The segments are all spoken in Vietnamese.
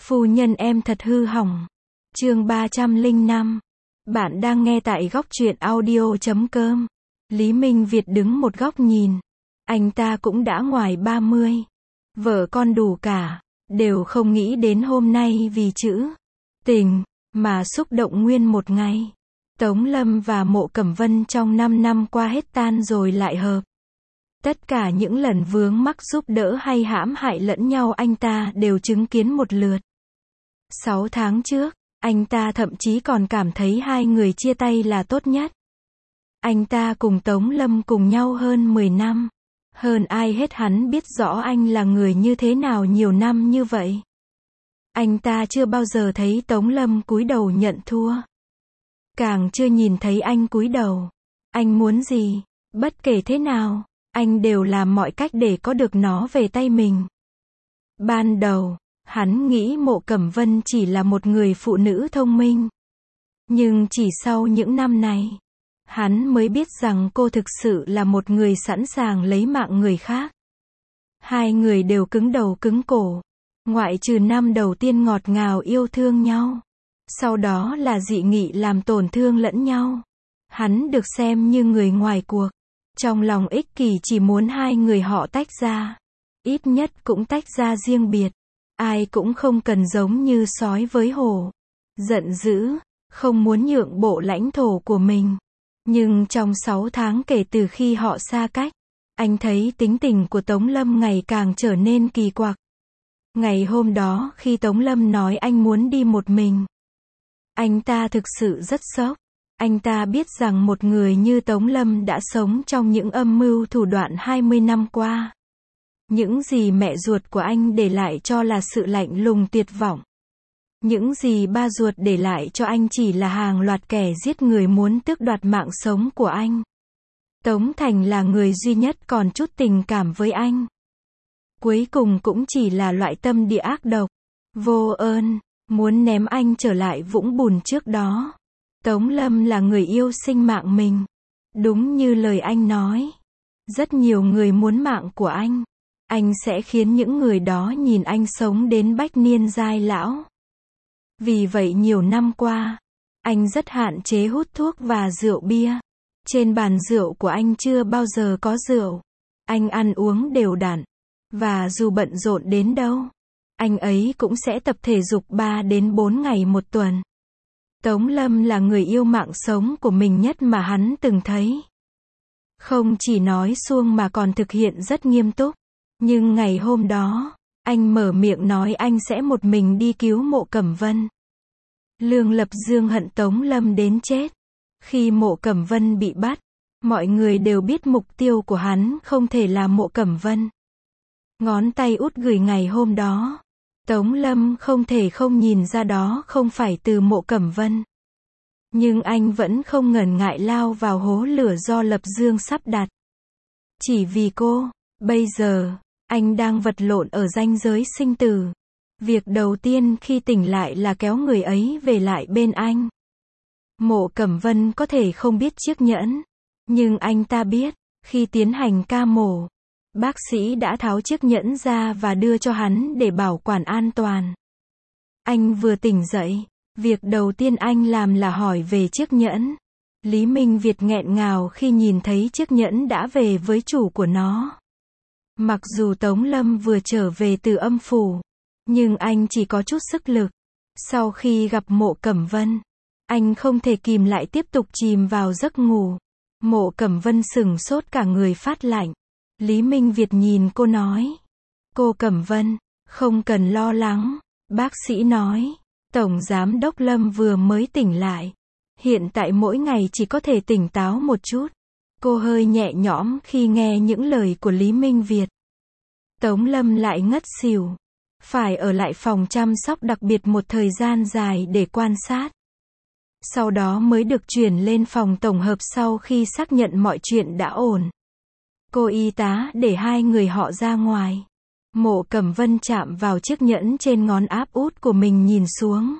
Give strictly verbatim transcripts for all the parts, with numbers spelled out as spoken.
Phu nhân em thật hư hỏng. Chương ba trăm lẻ năm. Bạn đang nghe tại góc truyện audio chấm com. Lý Minh Việt đứng một góc nhìn. Anh ta cũng đã ngoài ba mươi. Vợ con đủ cả. Đều không nghĩ đến hôm nay vì chữ tình mà xúc động nguyên một ngày. Tống Lâm và Mộ Cẩm Vân trong năm năm qua hết tan rồi lại hợp. Tất cả những lần vướng mắc giúp đỡ hay hãm hại lẫn nhau anh ta đều chứng kiến một lượt. Sáu tháng trước, anh ta thậm chí còn cảm thấy hai người chia tay là tốt nhất. Anh ta cùng Tống Lâm cùng nhau hơn mười năm. Hơn ai hết hắn biết rõ anh là người như thế nào nhiều năm như vậy. Anh ta chưa bao giờ thấy Tống Lâm cúi đầu nhận thua. Càng chưa nhìn thấy anh cúi đầu. Anh muốn gì, bất kể thế nào, anh đều làm mọi cách để có được nó về tay mình. Ban đầu, hắn nghĩ Mộ Cẩm Vân chỉ là một người phụ nữ thông minh. Nhưng chỉ sau những năm này, hắn mới biết rằng cô thực sự là một người sẵn sàng lấy mạng người khác. Hai người đều cứng đầu cứng cổ. Ngoại trừ năm đầu tiên ngọt ngào yêu thương nhau. Sau đó là dị nghị làm tổn thương lẫn nhau. Hắn được xem như người ngoài cuộc. Trong lòng ích kỷ chỉ muốn hai người họ tách ra. Ít nhất cũng tách ra riêng biệt. Ai cũng không cần giống như sói với hổ. Giận dữ, không muốn nhượng bộ lãnh thổ của mình. Nhưng trong sáu tháng kể từ khi họ xa cách, anh thấy tính tình của Tống Lâm ngày càng trở nên kỳ quặc. Ngày hôm đó khi Tống Lâm nói anh muốn đi một mình, anh ta thực sự rất sốc. Anh ta biết rằng một người như Tống Lâm đã sống trong những âm mưu thủ đoạn hai mươi năm qua. Những gì mẹ ruột của anh để lại cho là sự lạnh lùng tuyệt vọng. Những gì ba ruột để lại cho anh chỉ là hàng loạt kẻ giết người muốn tước đoạt mạng sống của anh. Tống Thành là người duy nhất còn chút tình cảm với anh. Cuối cùng cũng chỉ là loại tâm địa ác độc, vô ơn, muốn ném anh trở lại vũng bùn trước đó. Tống Lâm là người yêu sinh mạng mình. Đúng như lời anh nói. Rất nhiều người muốn mạng của anh. Anh sẽ khiến những người đó nhìn anh sống đến bách niên giai lão. Vì vậy nhiều năm qua, anh rất hạn chế hút thuốc và rượu bia. Trên bàn rượu của anh chưa bao giờ có rượu. Anh ăn uống đều đặn. Và dù bận rộn đến đâu, anh ấy cũng sẽ tập thể dục ba đến bốn ngày một tuần. Tống Lâm là người yêu mạng sống của mình nhất mà hắn từng thấy. Không chỉ nói suông mà còn thực hiện rất nghiêm túc. Nhưng ngày hôm đó, anh mở miệng nói anh sẽ một mình đi cứu Mộ Cẩm Vân. Lương Lập Dương hận Tống Lâm đến chết. Khi Mộ Cẩm Vân bị bắt, mọi người đều biết mục tiêu của hắn không thể là Mộ Cẩm Vân. Ngón tay út gửi ngày hôm đó. Tống Lâm không thể không nhìn ra đó không phải từ Mộ Cẩm Vân. Nhưng anh vẫn không ngần ngại lao vào hố lửa do Lập Dương sắp đặt. Chỉ vì cô, bây giờ, anh đang vật lộn ở ranh giới sinh tử. Việc đầu tiên khi tỉnh lại là kéo người ấy về lại bên anh. Mộ Cẩm Vân có thể không biết chiếc nhẫn. Nhưng anh ta biết, khi tiến hành ca mổ, bác sĩ đã tháo chiếc nhẫn ra và đưa cho hắn để bảo quản an toàn. Anh vừa tỉnh dậy, việc đầu tiên anh làm là hỏi về chiếc nhẫn. Lý Minh Việt nghẹn ngào khi nhìn thấy chiếc nhẫn đã về với chủ của nó. Mặc dù Tống Lâm vừa trở về từ âm phủ, nhưng anh chỉ có chút sức lực. Sau khi gặp Mộ Cẩm Vân, anh không thể kìm lại tiếp tục chìm vào giấc ngủ. Mộ Cẩm Vân sửng sốt cả người phát lạnh. Lý Minh Việt nhìn cô nói. Cô Cẩm Vân, không cần lo lắng. Bác sĩ nói, Tổng Giám đốc Lâm vừa mới tỉnh lại. Hiện tại mỗi ngày chỉ có thể tỉnh táo một chút. Cô hơi nhẹ nhõm khi nghe những lời của Lý Minh Việt. Tống Lâm lại ngất xỉu. Phải ở lại phòng chăm sóc đặc biệt một thời gian dài để quan sát. Sau đó mới được chuyển lên phòng tổng hợp sau khi xác nhận mọi chuyện đã ổn. Cô y tá để hai người họ ra ngoài. Mộ Cẩm Vân chạm vào chiếc nhẫn trên ngón áp út của mình nhìn xuống.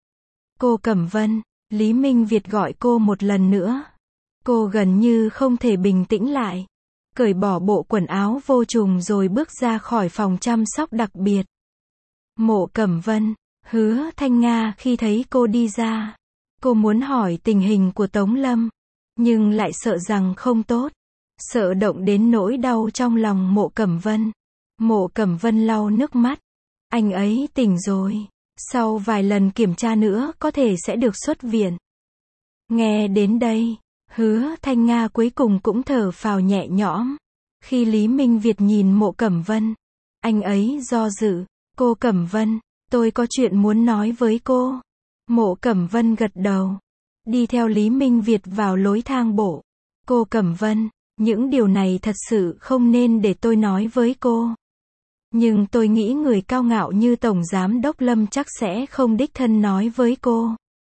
Cô Cẩm Vân, Lý Minh Việt gọi cô một lần nữa. Cô gần như không thể bình tĩnh lại. Cởi bỏ bộ quần áo vô trùng rồi bước ra khỏi phòng chăm sóc đặc biệt. Mộ Cẩm Vân, Hứa Thanh Nga khi thấy cô đi ra, cô muốn hỏi tình hình của Tống Lâm, nhưng lại sợ rằng không tốt, sợ động đến nỗi đau trong lòng Mộ Cẩm Vân. Mộ Cẩm Vân lau nước mắt, anh ấy tỉnh rồi, sau vài lần kiểm tra nữa có thể sẽ được xuất viện. Nghe đến đây, Hứa Thanh Nga cuối cùng cũng thở phào nhẹ nhõm. Khi Lý Minh Việt nhìn Mộ Cẩm Vân, anh ấy do dự, cô Cẩm Vân, tôi có chuyện muốn nói với cô. Mộ Cẩm Vân gật đầu, đi theo Lý Minh Việt vào lối thang bộ. Cô Cẩm Vân, những điều này thật sự không nên để tôi nói với cô. Nhưng tôi nghĩ người cao ngạo như Tổng Giám Đốc Lâm chắc sẽ không đích thân nói với cô.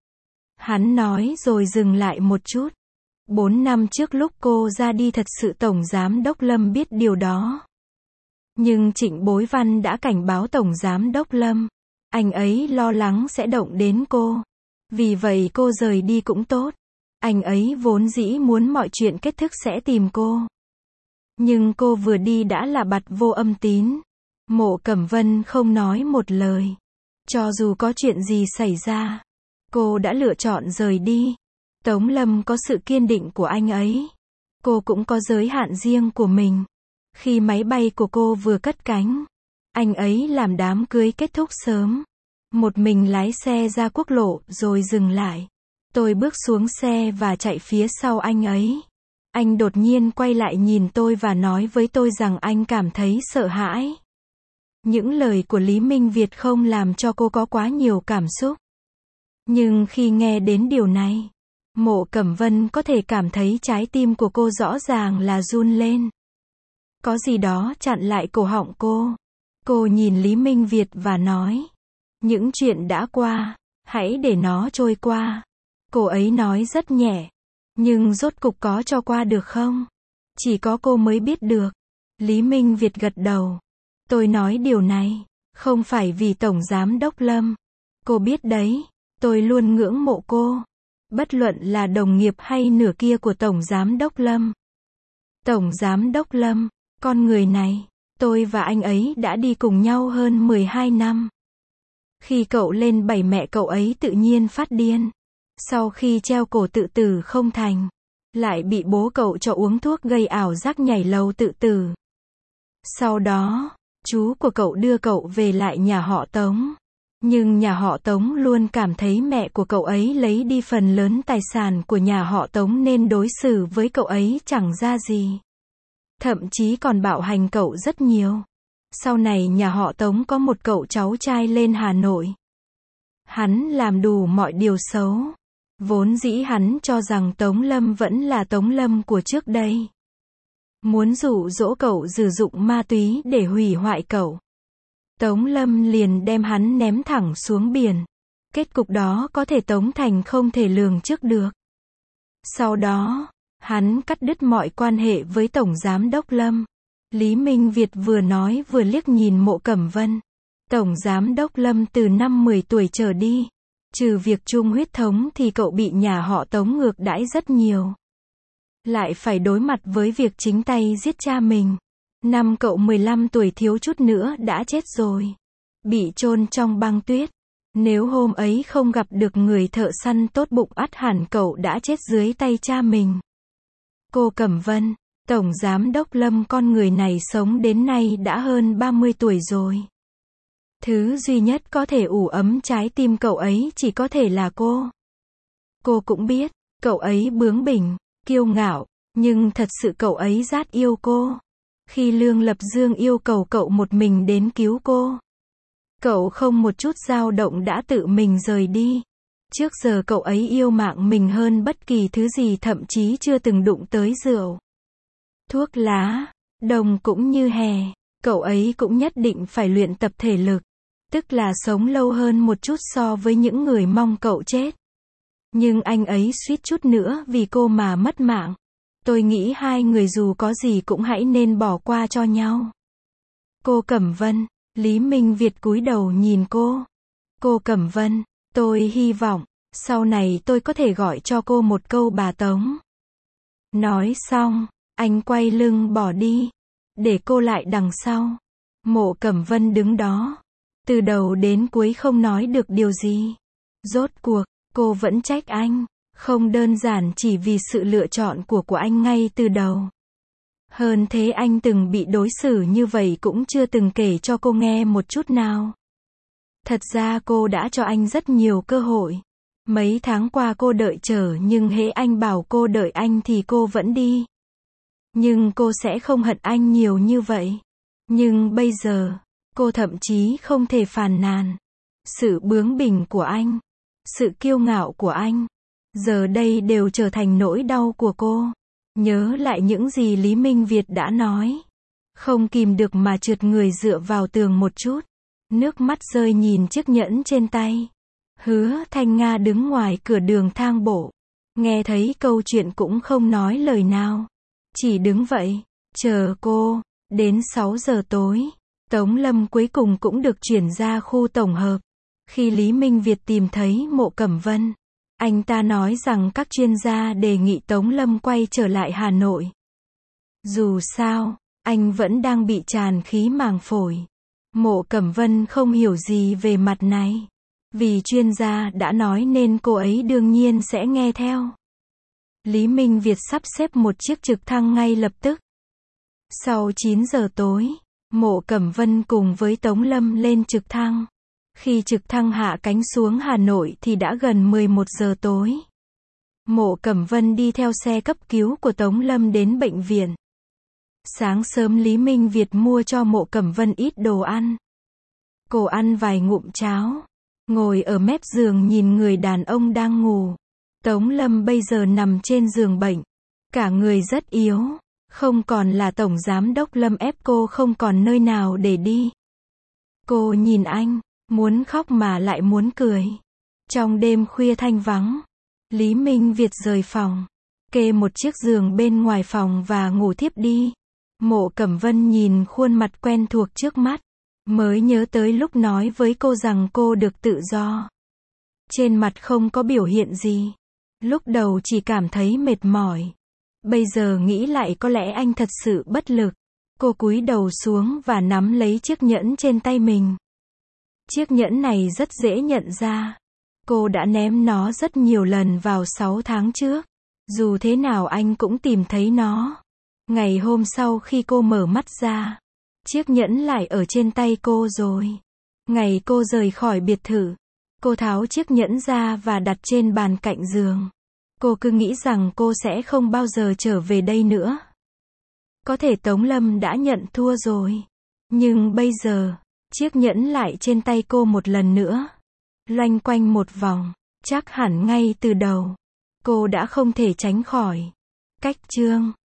Hắn nói rồi dừng lại một chút. Bốn năm trước lúc cô ra đi thật sự Tổng Giám Đốc Lâm biết điều đó. Nhưng Trịnh Bối Văn đã cảnh báo Tổng Giám Đốc Lâm. Anh ấy lo lắng sẽ động đến cô. Vì vậy cô rời đi cũng tốt. Anh ấy vốn dĩ muốn mọi chuyện kết thúc sẽ tìm cô. Nhưng cô vừa đi đã là bặt vô âm tín. Mộ Cẩm Vân không nói một lời. Cho dù có chuyện gì xảy ra, cô đã lựa chọn rời đi. Tống Lâm có sự kiên định của anh ấy. Cô cũng có giới hạn riêng của mình. Khi máy bay của cô vừa cất cánh, anh ấy làm đám cưới kết thúc sớm. Một mình lái xe ra quốc lộ rồi dừng lại. Tôi bước xuống xe và chạy phía sau anh ấy. Anh đột nhiên quay lại nhìn tôi và nói với tôi rằng anh cảm thấy sợ hãi. Những lời của Lý Minh Việt không làm cho cô có quá nhiều cảm xúc. Nhưng khi nghe đến điều này, Mộ Cẩm Vân có thể cảm thấy trái tim của cô rõ ràng là run lên. Có gì đó chặn lại cổ họng cô. Cô nhìn Lý Minh Việt và nói, những chuyện đã qua, hãy để nó trôi qua. Cô ấy nói rất nhẹ, nhưng rốt cục có cho qua được không? Chỉ có cô mới biết được. Lý Minh Việt gật đầu. Tôi nói điều này, không phải vì Tổng Giám Đốc Lâm. Cô biết đấy, tôi luôn ngưỡng mộ cô. Bất luận là đồng nghiệp hay nửa kia của Tổng Giám Đốc Lâm. Tổng Giám Đốc Lâm, con người này, tôi và anh ấy đã đi cùng nhau hơn mười hai năm. Khi cậu lên bảy mẹ cậu ấy tự nhiên phát điên. Sau khi treo cổ tự tử không thành, lại bị bố cậu cho uống thuốc gây ảo giác nhảy lầu tự tử. Sau đó, chú của cậu đưa cậu về lại nhà họ Tống. Nhưng nhà họ Tống luôn cảm thấy mẹ của cậu ấy lấy đi phần lớn tài sản của nhà họ Tống nên đối xử với cậu ấy chẳng ra gì. Thậm chí còn bạo hành cậu rất nhiều. Sau này nhà họ Tống có một cậu cháu trai lên Hà Nội. Hắn làm đủ mọi điều xấu. Vốn dĩ hắn cho rằng Tống Lâm vẫn là Tống Lâm của trước đây. Muốn dụ dỗ cậu sử dụng ma túy để hủy hoại cậu. Tống Lâm liền đem hắn ném thẳng xuống biển. Kết cục đó có thể Tống Thành không thể lường trước được. Sau đó, hắn cắt đứt mọi quan hệ với Tổng Giám Đốc Lâm. Lý Minh Việt vừa nói vừa liếc nhìn Mộ Cẩm Vân. Tổng Giám Đốc Lâm từ năm mười tuổi trở đi. Trừ việc chung huyết thống thì cậu bị nhà họ Tống ngược đãi rất nhiều. Lại phải đối mặt với việc chính tay giết cha mình. Năm cậu mười lăm tuổi thiếu chút nữa đã chết rồi. Bị chôn trong băng tuyết. Nếu hôm ấy không gặp được người thợ săn tốt bụng ắt hẳn cậu đã chết dưới tay cha mình. Cô Cẩm Vân, Tổng Giám Đốc Lâm con người này sống đến nay đã hơn ba mươi tuổi rồi. Thứ duy nhất có thể ủ ấm trái tim cậu ấy chỉ có thể là cô. Cô cũng biết, cậu ấy bướng bỉnh, kiêu ngạo, nhưng thật sự cậu ấy rát yêu cô. Khi Lương Lập Dương yêu cầu cậu một mình đến cứu cô, cậu không một chút dao động đã tự mình rời đi. Trước giờ cậu ấy yêu mạng mình hơn bất kỳ thứ gì, thậm chí chưa từng đụng tới rượu, thuốc lá, đồng cũng như hè. Cậu ấy cũng nhất định phải luyện tập thể lực, tức là sống lâu hơn một chút so với những người mong cậu chết. Nhưng anh ấy suýt chút nữa vì cô mà mất mạng. Tôi nghĩ hai người dù có gì cũng hãy nên bỏ qua cho nhau. Cô Cẩm Vân, Lý Minh Việt cúi đầu nhìn cô. Cô Cẩm Vân, tôi hy vọng, sau này tôi có thể gọi cho cô một câu bà Tống. Nói xong, anh quay lưng bỏ đi, để cô lại đằng sau. Mộ Cẩm Vân đứng đó, Từ đầu đến cuối không nói được điều gì. Rốt cuộc, cô vẫn trách anh. Không đơn giản chỉ vì sự lựa chọn của của anh ngay từ đầu. Hơn thế anh từng bị đối xử như vậy cũng chưa từng kể cho cô nghe một chút nào. Thật ra cô đã cho anh rất nhiều cơ hội. Mấy tháng qua cô đợi chờ nhưng hễ anh bảo cô đợi anh thì cô vẫn đi. Nhưng cô sẽ không hận anh nhiều như vậy. Nhưng bây giờ, cô thậm chí không thể phàn nàn. Sự bướng bỉnh của anh, sự kiêu ngạo của anh, giờ đây đều trở thành nỗi đau của cô. Nhớ lại những gì Lý Minh Việt đã nói. Không kìm được mà trượt người dựa vào tường một chút. Nước mắt rơi nhìn chiếc nhẫn trên tay. Hứa Thanh Nga đứng ngoài cửa đường thang bộ. Nghe thấy câu chuyện cũng không nói lời nào. Chỉ đứng vậy, chờ cô. Đến sáu giờ tối, Tống Lâm cuối cùng cũng được chuyển ra khu tổng hợp. Khi Lý Minh Việt tìm thấy Mộ Cẩm Vân, anh ta nói rằng các chuyên gia đề nghị Tống Lâm quay trở lại Hà Nội. Dù sao, anh vẫn đang bị tràn khí màng phổi. Mộ Cẩm Vân không hiểu gì về mặt này. Vì chuyên gia đã nói nên cô ấy đương nhiên sẽ nghe theo. Lý Minh Việt sắp xếp một chiếc trực thăng ngay lập tức. Sau chín giờ tối, Mộ Cẩm Vân cùng với Tống Lâm lên trực thăng. Khi trực thăng hạ cánh xuống Hà Nội thì đã gần mười một giờ tối. Mộ Cẩm Vân đi theo xe cấp cứu của Tống Lâm đến bệnh viện. Sáng sớm Lý Minh Việt mua cho Mộ Cẩm Vân ít đồ ăn. Cô ăn vài ngụm cháo, ngồi ở mép giường nhìn người đàn ông đang ngủ. Tống Lâm bây giờ nằm trên giường bệnh, cả người rất yếu, không còn là tổng giám đốc Lâm ép cô không còn nơi nào để đi. Cô nhìn anh, muốn khóc mà lại muốn cười. Trong đêm khuya thanh vắng, Lý Minh Việt rời phòng, kê một chiếc giường bên ngoài phòng và ngủ thiếp đi. Mộ Cẩm Vân nhìn khuôn mặt quen thuộc trước mắt, mới nhớ tới lúc nói với cô rằng cô được tự do. Trên mặt không có biểu hiện gì. Lúc đầu chỉ cảm thấy mệt mỏi. Bây giờ nghĩ lại có lẽ anh thật sự bất lực. Cô cúi đầu xuống và nắm lấy chiếc nhẫn trên tay mình. Chiếc nhẫn này rất dễ nhận ra. Cô đã ném nó rất nhiều lần vào sáu tháng trước. Dù thế nào anh cũng tìm thấy nó. Ngày hôm sau khi cô mở mắt ra, chiếc nhẫn lại ở trên tay cô rồi. Ngày cô rời khỏi biệt thự, cô tháo chiếc nhẫn ra và đặt trên bàn cạnh giường. Cô cứ nghĩ rằng cô sẽ không bao giờ trở về đây nữa. Có thể Tống Lâm đã nhận thua rồi. Nhưng bây giờ, chiếc nhẫn lại trên tay cô một lần nữa. Loanh quanh một vòng, chắc hẳn ngay từ đầu, cô đã không thể tránh khỏi. Cách chương